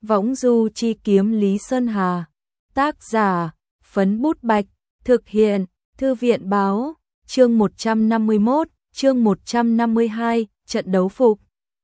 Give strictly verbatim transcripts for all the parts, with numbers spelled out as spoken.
Võng du chi kiếm Lý Sơn Hà. Tác giả, Phấn Bút Bạch. Thực hiện, Thư viện Báo. Chương một trăm năm mươi mốt, chương một trăm năm mươi hai, trận đấu phục.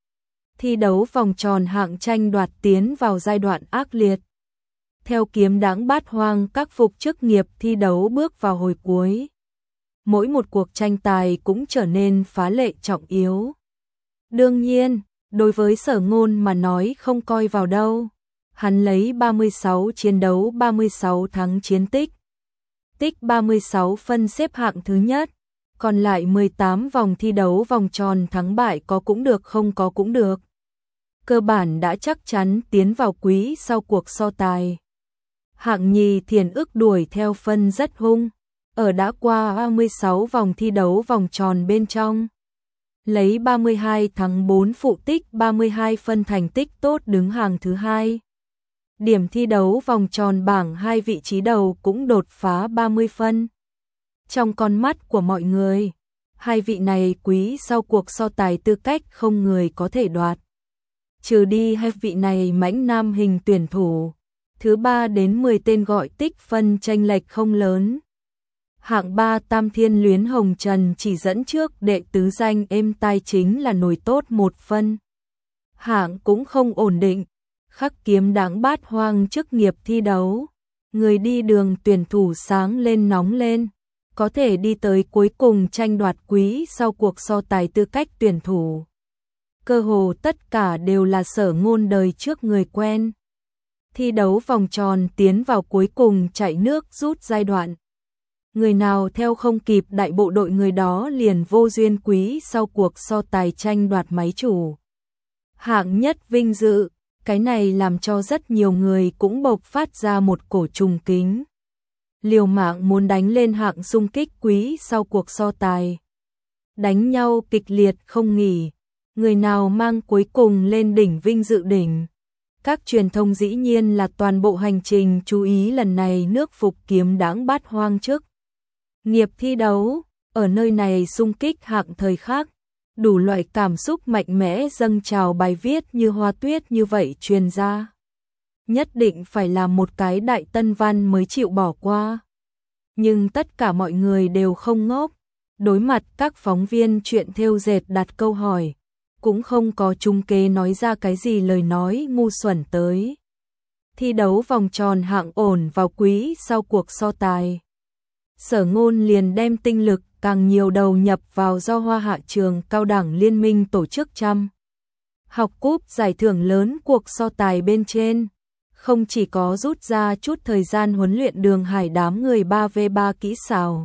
Thi đấu vòng tròn hạng tranh đoạt tiến vào giai đoạn ác liệt. Theo kiếm đãng bát hoang, các phục chức nghiệp thi đấu bước vào hồi cuối. Mỗi một cuộc tranh tài cũng trở nên phá lệ trọng yếu. Đương nhiên, đối với Sở Ngôn mà nói không coi vào đâu. Hắn lấy ba mươi sáu chiến đấu ba mươi sáu thắng chiến tích. Tích ba mươi sáu phân xếp hạng thứ nhất. Còn lại mười tám vòng thi đấu vòng tròn thắng bại có cũng được không có cũng được. Cơ bản đã chắc chắn tiến vào quý sau cuộc so tài. Hạng nhì Thiền Ức đuổi theo phân rất hung. Ở đã qua ba mươi sáu vòng thi đấu vòng tròn bên trong. Lấy ba mươi hai thắng bốn phụ tích ba mươi hai phân thành tích tốt đứng hàng thứ hai. Điểm thi đấu vòng tròn bảng hai vị trí đầu cũng đột phá ba mươi phân. Trong con mắt của mọi người, hai vị này quý sau cuộc so tài tư cách không người có thể đoạt. Trừ đi hai vị này mãnh nam hình tuyển thủ, thứ ba đến mười tên gọi tích phân chênh lệch không lớn. Hạng ba Tam Thiên Luyến Hồng Trần chỉ dẫn trước đệ tứ danh êm tai chính là nổi tốt một phân. Hạng cũng không ổn định, Khắc kiếm đãng bát hoang chức nghiệp thi đấu. Người đi đường tuyển thủ sáng lên nóng lên, có thể đi tới cuối cùng tranh đoạt quý sau cuộc so tài tư cách tuyển thủ. Cơ hồ tất cả đều là Sở Ngôn đời trước người quen. Thi đấu vòng tròn tiến vào cuối cùng chạy nước rút giai đoạn. Người nào theo không kịp đại bộ đội người đó liền vô duyên quý sau cuộc so tài tranh đoạt máy chủ. Hạng nhất vinh dự, cái này làm cho rất nhiều người cũng bộc phát ra một cổ trùng kính. Liều mạng muốn đánh lên hạng xung kích quý sau cuộc so tài. Đánh nhau kịch liệt không nghỉ, người nào mang cuối cùng lên đỉnh vinh dự đỉnh. Các truyền thông dĩ nhiên là toàn bộ hành trình chú ý lần này nước phục kiếm đãng bát hoang chức nghiệp thi đấu, ở nơi này xung kích hạng thời khắc, đủ loại cảm xúc mạnh mẽ dâng trào bài viết như hoa tuyết như vậy truyền ra. Nhất định phải là một cái đại tân văn mới chịu bỏ qua. Nhưng tất cả mọi người đều không ngốc, đối mặt các phóng viên chuyện thêu dệt đặt câu hỏi, cũng không có trung kế nói ra cái gì lời nói ngu xuẩn tới. Thi đấu vòng tròn hạng ổn vào quý sau cuộc so tài. Sở Ngôn liền đem tinh lực càng nhiều đầu nhập vào do Hoa Hạ Trường Cao đẳng Liên minh tổ chức trăm học cúp giải thưởng lớn cuộc so tài bên trên. Không chỉ có rút ra chút thời gian huấn luyện Đường Hải đám người ba vs ba kỹ xảo,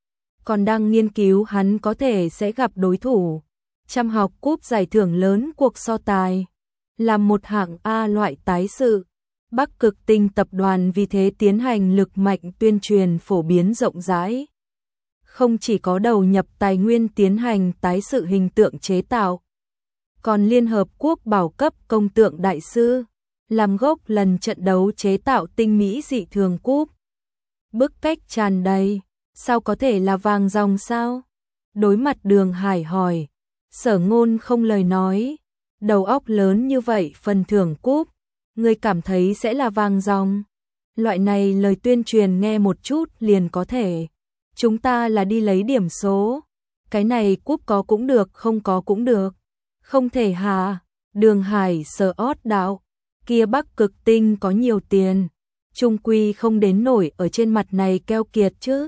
còn đang nghiên cứu hắn có thể sẽ gặp đối thủ. Trăm học cúp giải thưởng lớn cuộc so tài là một hạng A loại tái sự. Bắc Cực Tinh tập đoàn vì thế tiến hành lực mạnh tuyên truyền phổ biến rộng rãi. Không chỉ có đầu nhập tài nguyên tiến hành tái sự hình tượng chế tạo, còn Liên Hợp Quốc bảo cấp công tượng đại sư, làm gốc lần trận đấu chế tạo tinh mỹ dị thường cúp. Bức cách tràn đầy, sao có thể là vàng ròng sao? Đối mặt Đường Hải hỏi, Sở Ngôn không lời nói, đầu óc lớn như vậy phần thưởng cúp, người cảm thấy sẽ là vàng ròng. Loại này lời tuyên truyền nghe một chút liền có thể. Chúng ta là đi lấy điểm số. Cái này cúp có cũng được không có cũng được. Không thể hà. Đường Hải sờ ót đạo. Kia Bắc Cực Tinh có nhiều tiền. Trung quy không đến nổi ở trên mặt này keo kiệt chứ.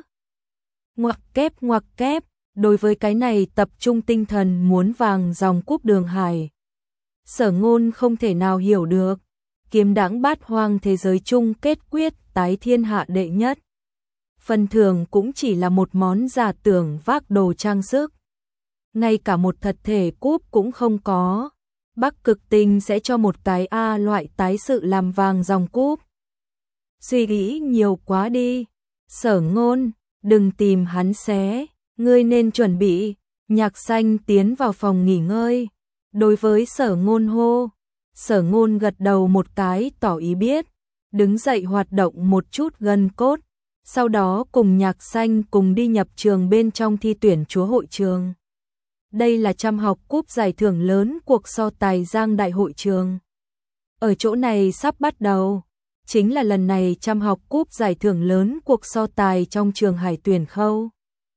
Ngoặc kép ngoặc kép. Đối với cái này tập trung tinh thần muốn vàng ròng cúp Đường Hải. Sở Ngôn không thể nào hiểu được. Kiếm đãng bát hoang thế giới chung kết quyết tái thiên hạ đệ nhất. Phần thưởng cũng chỉ là một món giả tưởng vác đồ trang sức. Ngay cả một thật thể cúp cũng không có. Bắc Cực Tinh sẽ cho một cái A loại tái sự làm vàng ròng cúp. Suy nghĩ nhiều quá đi. Sở Ngôn, đừng tìm hắn xé. Ngươi nên chuẩn bị. Nhạc Xanh tiến vào phòng nghỉ ngơi. Đối với Sở Ngôn hô. Sở Ngôn gật đầu một cái tỏ ý biết. Đứng dậy hoạt động một chút gân cốt. Sau đó cùng Nhạc Xanh cùng đi nhập trường bên trong thi tuyển chúa hội trường. Đây là trăm học cúp giải thưởng lớn cuộc so tài Giang Đại hội trường. Ở chỗ này sắp bắt đầu, chính là lần này trăm học cúp giải thưởng lớn cuộc so tài trong trường hải tuyển khâu.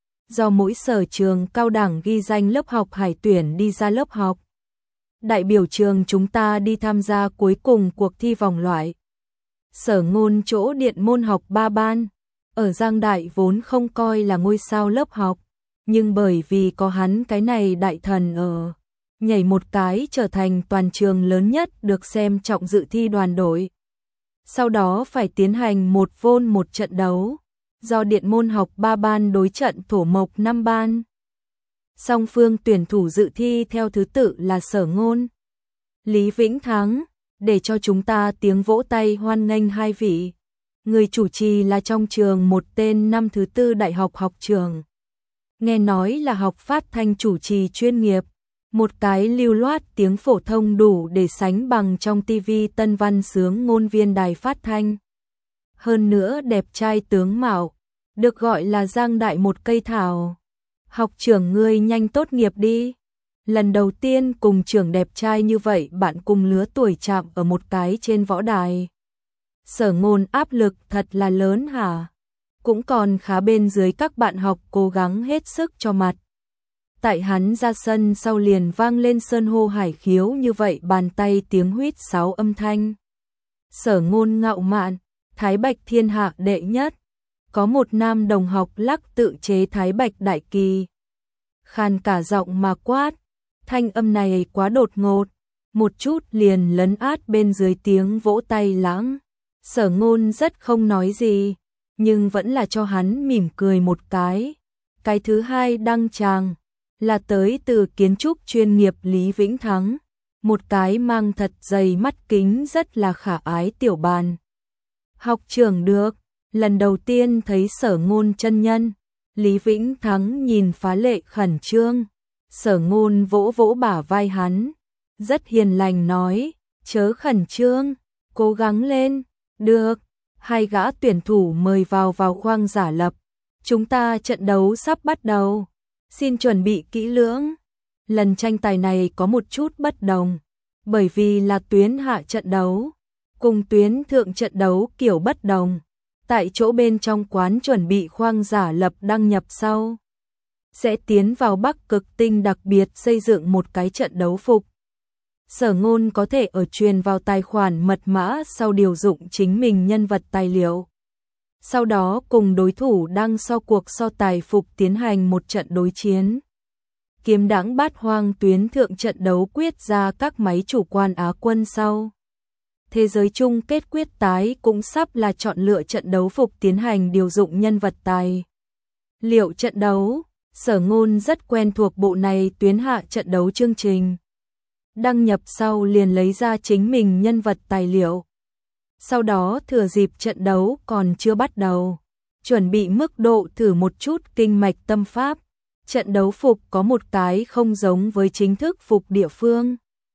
Do mỗi sở trường cao đẳng ghi danh lớp học hải tuyển đi ra lớp học. Đại biểu trường chúng ta đi tham gia cuối cùng cuộc thi vòng loại. Sở Ngôn chỗ điện môn học ba ban, ở Giang Đại vốn không coi là ngôi sao lớp học, nhưng bởi vì có hắn cái này đại thần ở, nhảy một cái trở thành toàn trường lớn nhất được xem trọng dự thi đoàn đội. Sau đó phải tiến hành một vôn một trận đấu, do điện môn học ba ban đối trận thổ mộc năm ban. Song phương tuyển thủ dự thi theo thứ tự là Sở Ngôn, Lý Vĩnh Thắng, để cho chúng ta tiếng vỗ tay hoan nghênh hai vị. Người chủ trì là trong trường một tên năm thứ tư đại học học trường. Nghe nói là học phát thanh chủ trì chuyên nghiệp, một cái lưu loát tiếng phổ thông đủ để sánh bằng trong ti vi tân văn sướng ngôn viên đài phát thanh. Hơn nữa đẹp trai tướng mạo, được gọi là Giang Đại một cây thảo. Học trưởng ngươi nhanh tốt nghiệp đi. Lần đầu tiên cùng trưởng đẹp trai như vậy bạn cùng lứa tuổi chạm ở một cái trên võ đài. Sở Ngôn áp lực thật là lớn hả? Cũng còn khá bên dưới các bạn học cố gắng hết sức cho mặt. Tại hắn ra sân sau liền vang lên sơn hô hải khiếu như vậy bàn tay tiếng huýt sáo âm thanh. Sở Ngôn ngạo mạn, Thái Bạch thiên hạ đệ nhất. Có một nam đồng học lắc tự chế Thái Bạch đại kỳ. Khàn cả giọng mà quát, thanh âm này quá đột ngột, một chút liền lấn át bên dưới tiếng vỗ tay lãng. Sở Ngôn rất không nói gì, nhưng vẫn là cho hắn mỉm cười một cái. Cái thứ hai đăng tràng là tới từ kiến trúc chuyên nghiệp Lý Vĩnh Thắng, một cái mang thật dày mắt kính rất là khả ái tiểu bàn. Học trưởng được, lần đầu tiên thấy Sở Ngôn chân nhân, Lý Vĩnh Thắng nhìn phá lệ khẩn trương. Sở Ngôn vỗ vỗ bả vai hắn, rất hiền lành nói, chớ khẩn trương, cố gắng lên, được. Hai gã tuyển thủ mời vào vào khoang giả lập, chúng ta trận đấu sắp bắt đầu, xin chuẩn bị kỹ lưỡng. Lần tranh tài này có một chút bất đồng, bởi vì là tuyến hạ trận đấu, cùng tuyến thượng trận đấu kiểu bất đồng. Tại chỗ bên trong quán chuẩn bị khoang giả lập đăng nhập sau, sẽ tiến vào Bắc Cực Tinh đặc biệt xây dựng một cái trận đấu phục. Sở Ngôn có thể ở truyền vào tài khoản mật mã sau điều dụng chính mình nhân vật tài liệu. Sau đó cùng đối thủ đăng so cuộc so tài phục tiến hành một trận đối chiến. Kiếm đãng bát hoang tuyến thượng trận đấu quyết ra các máy chủ quan Á quân sau. Thế giới chung kết quyết tái cũng sắp là chọn lựa trận đấu phục tiến hành điều dụng nhân vật tài liệu trận đấu. Sở Ngôn rất quen thuộc bộ này tuyến hạ trận đấu chương trình. Đăng nhập sau liền lấy ra chính mình nhân vật tài liệu. Sau đó thừa dịp trận đấu còn chưa bắt đầu, chuẩn bị mức độ thử một chút kinh mạch tâm pháp. Trận đấu phục có một cái không giống với chính thức phục địa phương.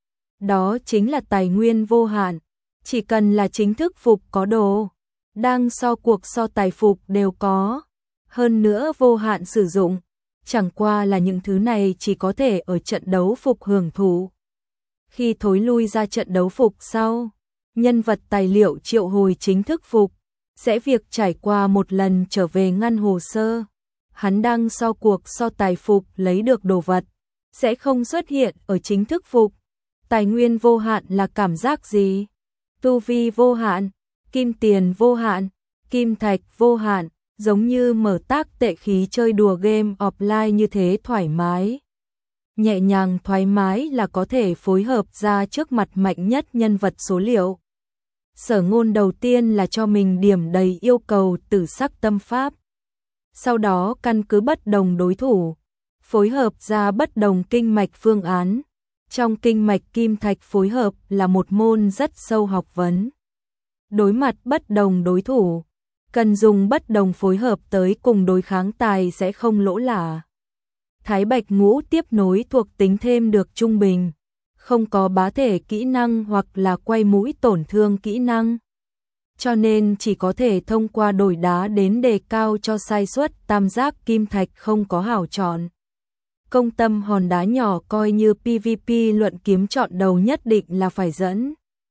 Đó chính là tài nguyên vô hạn. Chỉ cần là chính thức phục có đồ, đang so cuộc so tài phục đều có. Hơn nữa vô hạn sử dụng. Chẳng qua là những thứ này chỉ có thể ở trận đấu phục hưởng thụ. Khi thối lui ra trận đấu phục sau, nhân vật tài liệu triệu hồi chính thức phục, sẽ việc trải qua một lần trở về ngăn hồ sơ. Hắn đang so cuộc so tài phục lấy được đồ vật, sẽ không xuất hiện ở chính thức phục. Tài nguyên vô hạn là cảm giác gì? Tu vi vô hạn, kim tiền vô hạn, kim thạch vô hạn, giống như mở tác tệ khí chơi đùa game offline như thế thoải mái. Nhẹ nhàng thoải mái là có thể phối hợp ra trước mặt mạnh nhất nhân vật số liệu. Sở Ngôn đầu tiên là cho mình điểm đầy yêu cầu tử sắc tâm pháp. Sau đó căn cứ bất đồng đối thủ, phối hợp ra bất đồng kinh mạch phương án. Trong kinh mạch kim thạch phối hợp là một môn rất sâu học vấn. Đối mặt bất đồng đối thủ, cần dùng bất đồng phối hợp tới cùng đối kháng tài sẽ không lỗ lã. Thái Bạch ngũ tiếp nối thuộc tính thêm được trung bình, không có bá thể kỹ năng hoặc là quay mũi tổn thương kỹ năng. Cho nên chỉ có thể thông qua đổi đá đến đề cao cho sai suất tam giác kim thạch không có hảo chọn. Công tâm hòn đá nhỏ coi như pê vê pê luận kiếm chọn đầu nhất định là phải dẫn.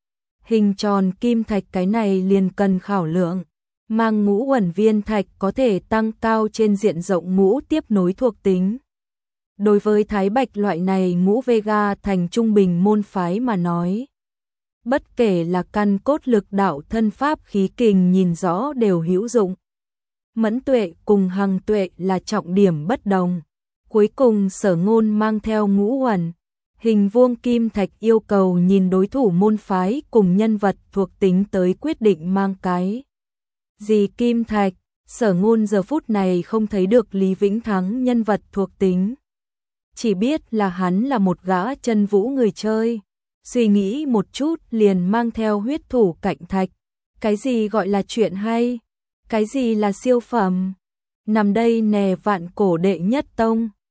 Hình tròn kim thạch cái này liền cần khảo lượng. Mang ngũ uẩn viên thạch có thể tăng cao trên diện rộng ngũ tiếp nối thuộc tính. Đối với thái bạch loại này ngũ Vega thành trung bình môn phái mà nói, bất kể là căn cốt lực đạo thân pháp khí kình nhìn rõ đều hữu dụng. Mẫn tuệ cùng hằng tuệ là trọng điểm bất đồng. Cuối cùng Sở Ngôn mang theo ngũ uẩn hình vuông kim thạch yêu cầu nhìn đối thủ môn phái cùng nhân vật thuộc tính tới quyết định mang cái gì kim thạch. Sở Ngôn giờ phút này không thấy được Lý Vĩnh Thắng nhân vật thuộc tính, chỉ biết là hắn là một gã chân vũ người chơi. Suy nghĩ một chút liền mang theo huyết thủ cạnh thạch. Cái gì gọi là chuyện hay? Cái gì là siêu phẩm? Nằm đây nè vạn cổ đệ nhất tông.